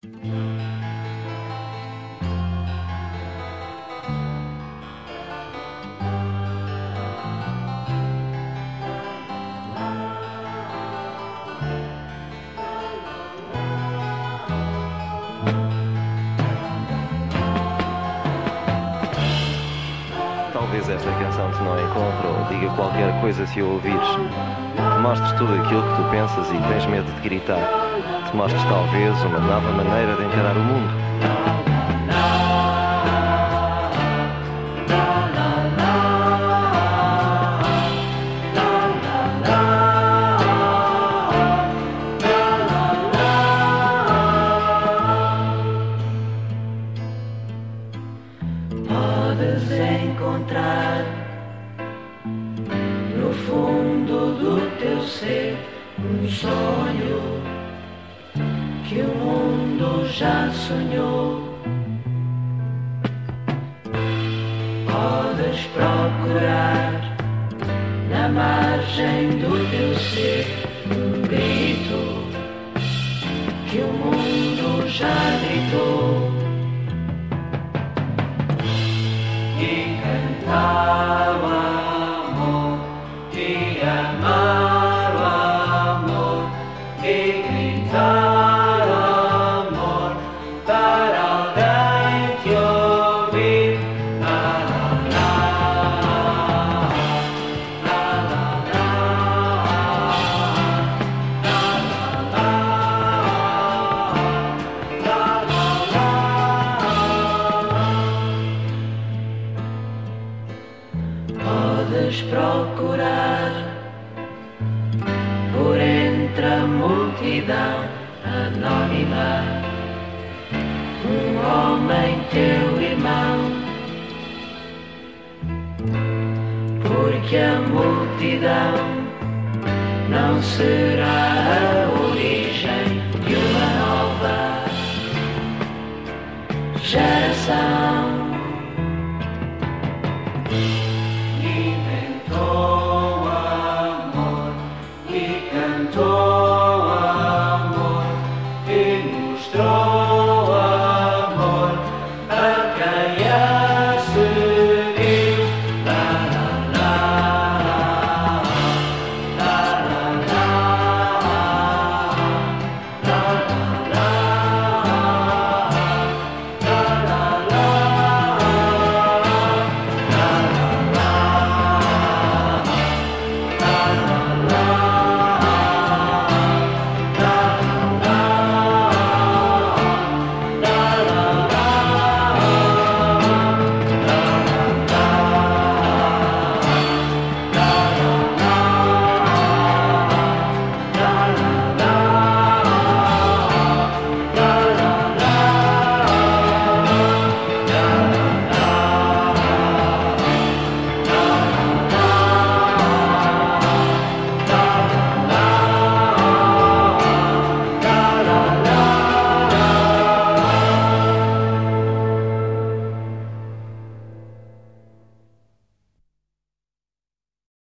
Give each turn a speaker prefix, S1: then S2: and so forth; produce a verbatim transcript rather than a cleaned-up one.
S1: Talvez esta canção te não encontre ou diga qualquer coisa se a ouvires. Te mostres tudo aquilo que tu pensas e tens medo de gritar. Te mostres talvez uma nova maneira de encarar o mundo.
S2: Podes encontrar no fundo do teu ser um sonho que o mundo já sonhou. Podes procurar na margem do teu ser um grito que o mundo já gritou. E cantar o amor, e amar o amor, e gritar o amor para alguém te ouvir. La, la, la, la, la, Podes procurar por entre a multidão anónima um homem teu irmão, porque a multidão não será a origem de uma nova geração.